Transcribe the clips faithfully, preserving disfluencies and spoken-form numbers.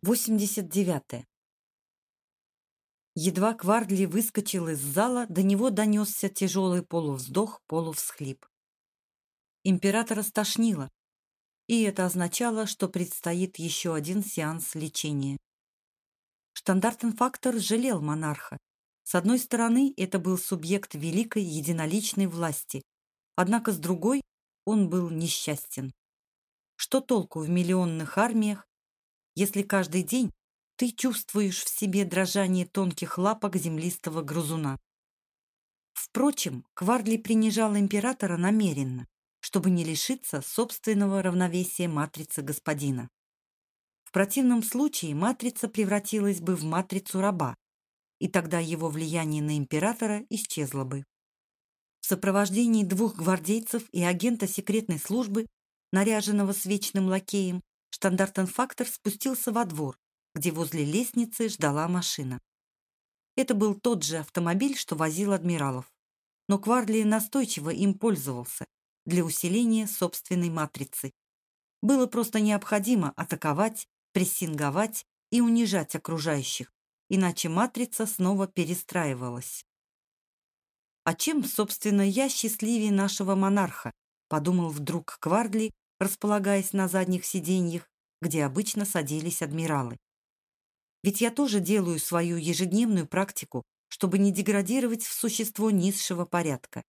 восемьдесят девятое. Едва Квардли выскочил из зала, до него донесся тяжелый полувздох, полувсхлип. Императора стошнило, и это означало, что предстоит еще один сеанс лечения. Штандартенфактор жалел монарха. С одной стороны, это был субъект великой единоличной власти, однако с другой он был несчастен. Что толку в миллионных армиях, если каждый день ты чувствуешь в себе дрожание тонких лапок землистого грызуна? Впрочем, Квардли принижал императора намеренно, чтобы не лишиться собственного равновесия матрицы господина. В противном случае матрица превратилась бы в матрицу раба, и тогда его влияние на императора исчезло бы. В сопровождении двух гвардейцев и агента секретной службы, наряженного с вечным лакеем, штандартенфактор спустился во двор, где возле лестницы ждала машина. Это был тот же автомобиль, что возил адмиралов, но Квардли настойчиво им пользовался для усиления собственной матрицы. Было просто необходимо атаковать, прессинговать и унижать окружающих, иначе матрица снова перестраивалась. «А чем, собственно, я счастливее нашего монарха?» — подумал вдруг Квардли, располагаясь на задних сиденьях, где обычно садились адмиралы. «Ведь я тоже делаю свою ежедневную практику, чтобы не деградировать в существо низшего порядка.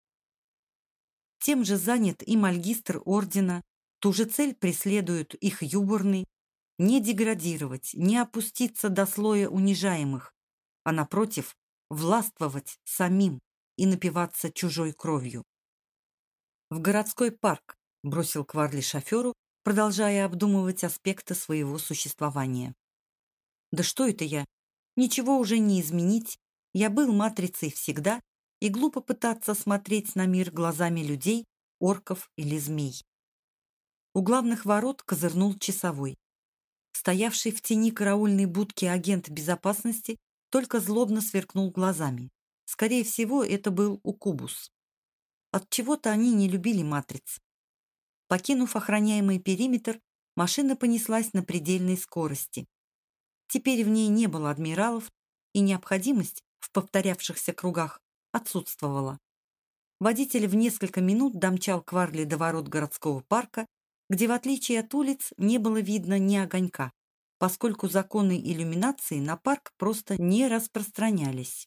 Тем же занят и мальгистр ордена, ту же цель преследуют их юборный: не деградировать, не опуститься до слоя унижаемых, а, напротив, властвовать самим и напиваться чужой кровью». «В городской парк», — бросил Квардли шоферу, продолжая обдумывать аспекты своего существования. «Да что это я? Ничего уже не изменить. Я был матрицей всегда, и глупо пытаться смотреть на мир глазами людей, орков или змей». У главных ворот козырнул часовой. Стоявший в тени караульной будки агент безопасности только злобно сверкнул глазами. Скорее всего, это был укубус. Отчего-то они не любили матриц. Покинув охраняемый периметр, машина понеслась на предельной скорости. Теперь в ней не было адмиралов, и необходимость в повторявшихся кругах отсутствовала. Водитель в несколько минут домчал Квардли до ворот городского парка, где, в отличие от улиц, не было видно ни огонька, поскольку законы иллюминации на парк просто не распространялись.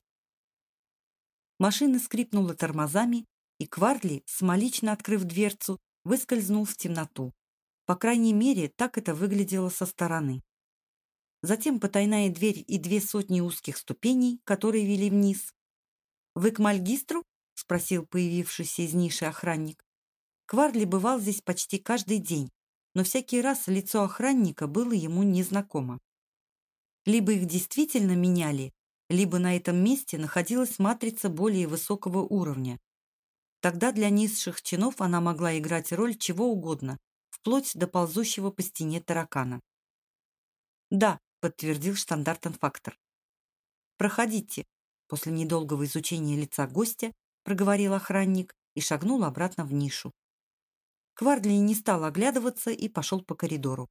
Машина скрипнула тормозами, и Квардли, самолично открыв дверцу, выскользнул в темноту. По крайней мере, так это выглядело со стороны. Затем потайная дверь и две сотни узких ступеней, которые вели вниз. «Вы к мальгистру?» — спросил появившийся из ниши охранник. Квардли бывал здесь почти каждый день, но всякий раз лицо охранника было ему незнакомо. Либо их действительно меняли, либо на этом месте находилась матрица более высокого уровня. Тогда для низших чинов она могла играть роль чего угодно, вплоть до ползущего по стене таракана. «Да», — подтвердил штандартенфактор. «Проходите», — после недолгого изучения лица гостя проговорил охранник и шагнул обратно в нишу. Квардли не стал оглядываться и пошел по коридору.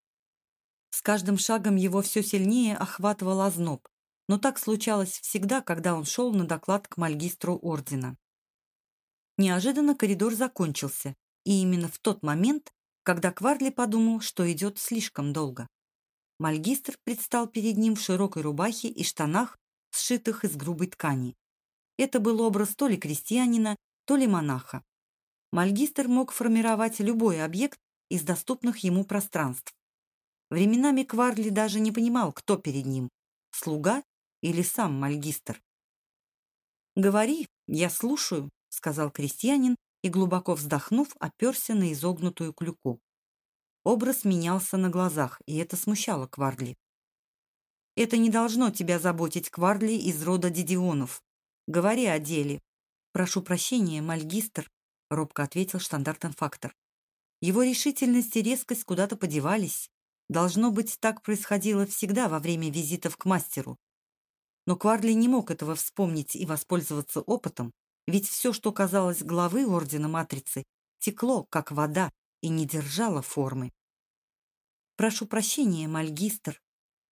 С каждым шагом его все сильнее охватывал озноб, но так случалось всегда, когда он шел на доклад к мальгистру ордена. Неожиданно коридор закончился, и именно в тот момент, когда Квардли подумал, что идет слишком долго. Мальгистр предстал перед ним в широкой рубахе и штанах, сшитых из грубой ткани. Это был образ то ли крестьянина, то ли монаха. Мальгистр мог формировать любой объект из доступных ему пространств. Временами Квардли даже не понимал, кто перед ним – слуга или сам мальгистр. «Говори, я слушаю», – сказал крестьянин и, глубоко вздохнув, оперся на изогнутую клюку. Образ менялся на глазах, и это смущало Квардли. «Это не должно тебя заботить, Квардли из рода Дидионов. Говори о деле». «Прошу прощения, мальгистр», — робко ответил штандартенфактор. Его решительность и резкость куда-то подевались. Должно быть, так происходило всегда во время визитов к мастеру. Но Квардли не мог этого вспомнить и воспользоваться опытом, ведь все, что казалось главы Ордена Матрицы, текло, как вода, и не держало формы. «Прошу прощения, мальгистр»,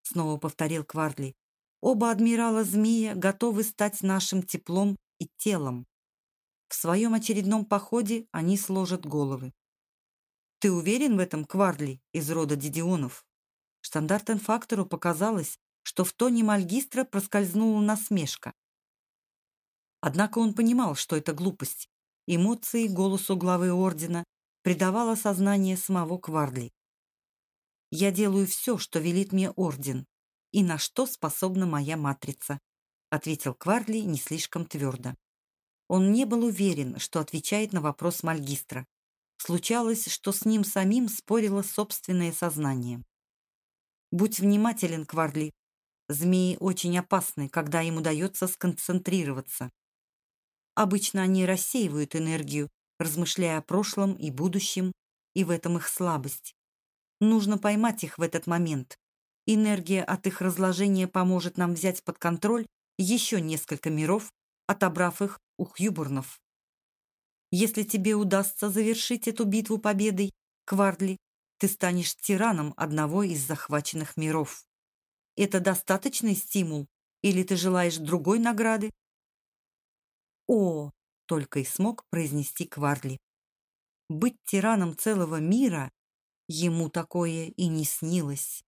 снова повторил Квардли. Оба адмирала Змея готовы стать нашим теплом и телом. В своем очередном походе они сложат головы. Ты уверен в этом, Квардли, из рода Дидионов? Штандартенфактору показалось, что в тоне Мальгистра проскользнула насмешка. Однако он понимал, что это глупость. Эмоции голосу главы ордена придавало сознание самого Квардли. «Я делаю все, что велит мне орден, и на что способна моя матрица», ответил Квардли не слишком твердо. Он не был уверен, что отвечает на вопрос Мальгистра. Случалось, что с ним самим спорило собственное сознание. «Будь внимателен, Квардли. Змеи очень опасны, когда им удается сконцентрироваться. Обычно они рассеивают энергию, размышляя о прошлом и будущем, и в этом их слабость. Нужно поймать их в этот момент. Энергия от их разложения поможет нам взять под контроль еще несколько миров, отобрав их у хьюбурнов. Если тебе удастся завершить эту битву победой, Квардли, ты станешь тираном одного из захваченных миров. Это достаточный стимул, или ты желаешь другой награды?» «О!» — только и смог произнести Квардли. Быть тираном целого мира ему такое и не снилось.